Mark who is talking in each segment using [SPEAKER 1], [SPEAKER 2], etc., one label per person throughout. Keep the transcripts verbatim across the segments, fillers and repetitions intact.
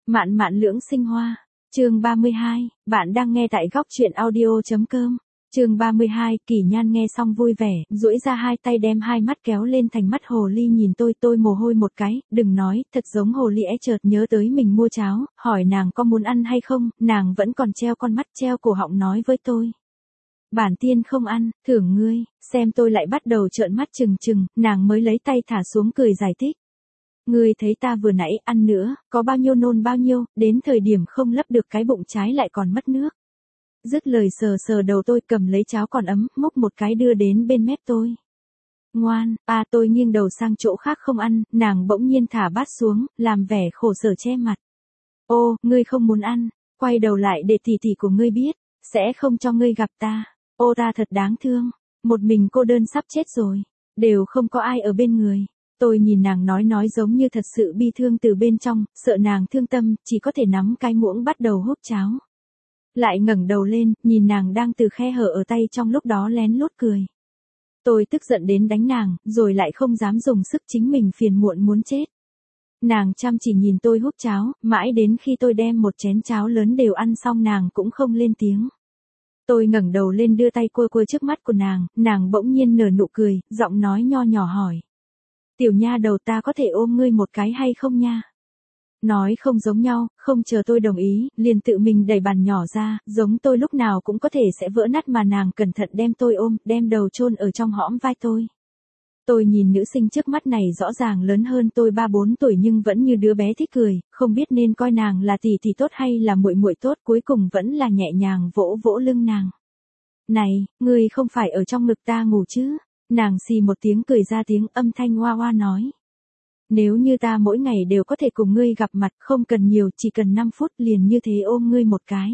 [SPEAKER 1] Mạn mạn lưỡng sinh hoa. Chương ba mươi hai, bạn đang nghe tại góc truyện audio chấm com. Chương ba mươi hai, Kỳ Nhan nghe xong vui vẻ, duỗi ra hai tay đem hai mắt kéo lên thành mắt hồ ly nhìn tôi, tôi mồ hôi một cái, đừng nói, thật giống hồ ly é chợt nhớ tới mình mua cháo, hỏi nàng có muốn ăn hay không, nàng vẫn còn treo con mắt treo cổ họng nói với tôi. Bản tiên không ăn, thưởng ngươi, xem tôi lại bắt đầu trợn mắt trừng trừng, nàng mới lấy tay thả xuống cười giải thích. Ngươi thấy ta vừa nãy ăn nữa, có bao nhiêu nôn bao nhiêu, đến thời điểm không lấp được cái bụng trái lại còn mất nước. Dứt lời sờ sờ đầu tôi cầm lấy cháo còn ấm, múc một cái đưa đến bên mép tôi. Ngoan, à tôi nghiêng đầu sang chỗ khác không ăn, nàng bỗng nhiên thả bát xuống, làm vẻ khổ sở che mặt. Ô, ngươi không muốn ăn, quay đầu lại để tỷ tỷ của ngươi biết, sẽ không cho ngươi gặp ta. Ô ta thật đáng thương, một mình cô đơn sắp chết rồi, đều không có ai ở bên người. Tôi nhìn nàng nói nói giống như thật sự bi thương từ bên trong, sợ nàng thương tâm, chỉ có thể nắm cái muỗng bắt đầu húp cháo. Lại ngẩng đầu lên, nhìn nàng đang từ khe hở ở tay trong lúc đó lén lút cười. Tôi tức giận đến đánh nàng, rồi lại không dám dùng sức chính mình phiền muộn muốn chết. Nàng chăm chỉ nhìn tôi húp cháo, mãi đến khi tôi đem một chén cháo lớn đều ăn xong nàng cũng không lên tiếng. Tôi ngẩng đầu lên đưa tay cua cua trước mắt của nàng, nàng bỗng nhiên nở nụ cười, giọng nói nho nhỏ hỏi. Tiểu nha đầu ta có thể ôm ngươi một cái hay không nha? Nói không giống nhau, không chờ tôi đồng ý, liền tự mình đẩy bàn nhỏ ra, giống tôi lúc nào cũng có thể sẽ vỡ nát mà nàng cẩn thận đem tôi ôm, đem đầu chôn ở trong hõm vai tôi. Tôi nhìn nữ sinh trước mắt này rõ ràng lớn hơn tôi ba bốn tuổi nhưng vẫn như đứa bé thích cười, không biết nên coi nàng là tỷ tỷ tốt hay là muội muội tốt, cuối cùng vẫn là nhẹ nhàng vỗ vỗ lưng nàng. Này, ngươi không phải ở trong ngực ta ngủ chứ? Nàng xì một tiếng cười ra tiếng âm thanh hoa hoa nói. Nếu như ta mỗi ngày đều có thể cùng ngươi gặp mặt, không cần nhiều, chỉ cần năm phút liền như thế ôm ngươi một cái.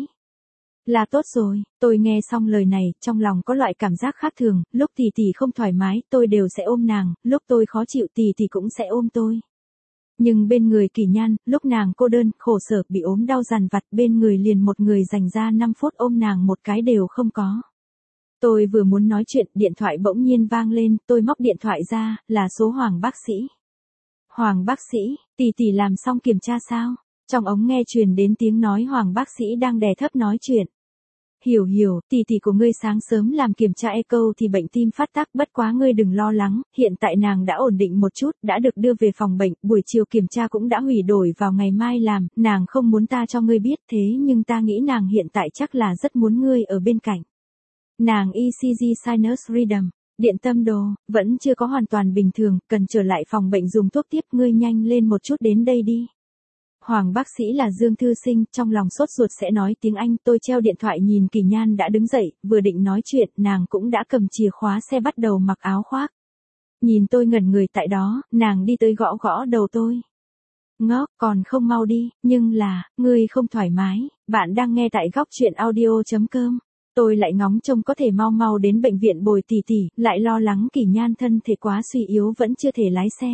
[SPEAKER 1] Là tốt rồi, tôi nghe xong lời này, trong lòng có loại cảm giác khác thường, lúc tỷ tỷ không thoải mái, tôi đều sẽ ôm nàng, lúc tôi khó chịu tỷ tỷ cũng sẽ ôm tôi. Nhưng bên người Kỳ Nhan, lúc nàng cô đơn, khổ sở, bị ốm đau dằn vặt, bên người liền một người dành ra năm phút ôm nàng một cái đều không có. Tôi vừa muốn nói chuyện, điện thoại bỗng nhiên vang lên, tôi móc điện thoại ra, là số Hoàng bác sĩ. Hoàng bác sĩ, tỷ tỷ làm xong kiểm tra sao? Trong ống nghe truyền đến tiếng nói Hoàng bác sĩ đang đè thấp nói chuyện. Hiểu hiểu, tỷ tỷ của ngươi sáng sớm làm kiểm tra echo thì bệnh tim phát tác, bất quá ngươi đừng lo lắng, hiện tại nàng đã ổn định một chút, đã được đưa về phòng bệnh, buổi chiều kiểm tra cũng đã hủy đổi vào ngày mai làm, nàng không muốn ta cho ngươi biết thế nhưng ta nghĩ nàng hiện tại chắc là rất muốn ngươi ở bên cạnh. Nàng e xê giê sinus rhythm, điện tâm đồ, vẫn chưa có hoàn toàn bình thường, cần trở lại phòng bệnh dùng thuốc tiếp, ngươi nhanh lên một chút đến đây đi. Hoàng bác sĩ là Dương Thư Sinh, trong lòng sốt ruột sẽ nói tiếng Anh, tôi treo điện thoại nhìn Kỳ Nhan đã đứng dậy, vừa định nói chuyện, nàng cũng đã cầm chìa khóa xe bắt đầu mặc áo khoác. Nhìn tôi ngẩn người tại đó, nàng đi tới gõ gõ đầu tôi. Ngốc, còn không mau đi, nhưng là, ngươi không thoải mái, bạn đang nghe tại góc truyện audio chấm com. Tôi lại ngóng trông có thể mau mau đến bệnh viện bồi tỷ tỷ, lại lo lắng Kỳ Nhan thân thể quá suy yếu vẫn chưa thể lái xe.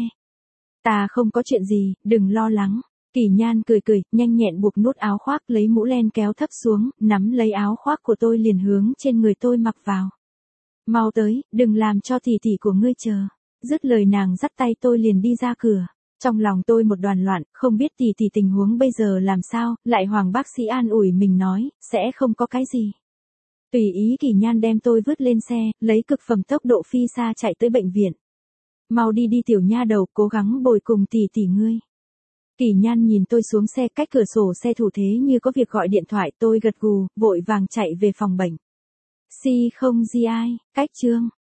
[SPEAKER 1] Ta không có chuyện gì, đừng lo lắng. Kỳ Nhan cười cười, nhanh nhẹn buộc nút áo khoác, lấy mũ len kéo thấp xuống, nắm lấy áo khoác của tôi liền hướng trên người tôi mặc vào. Mau tới, đừng làm cho tỷ tỷ của ngươi chờ. Dứt lời nàng dắt tay tôi liền đi ra cửa. Trong lòng tôi một đoàn loạn, không biết tỷ tỷ tình huống bây giờ làm sao, lại Hoàng bác sĩ an ủi mình nói, sẽ không có cái gì. Tùy ý Kỳ Nhan đem tôi vứt lên xe, lấy cực phẩm tốc độ phi xa chạy tới bệnh viện. Mau đi đi tiểu nha đầu, cố gắng bồi cùng tỷ tỷ ngươi. Kỳ Nhan nhìn tôi xuống xe, cách cửa sổ xe thủ thế như có việc gọi điện thoại, tôi gật gù, vội vàng chạy về phòng bệnh. xê không giê i, cách chương.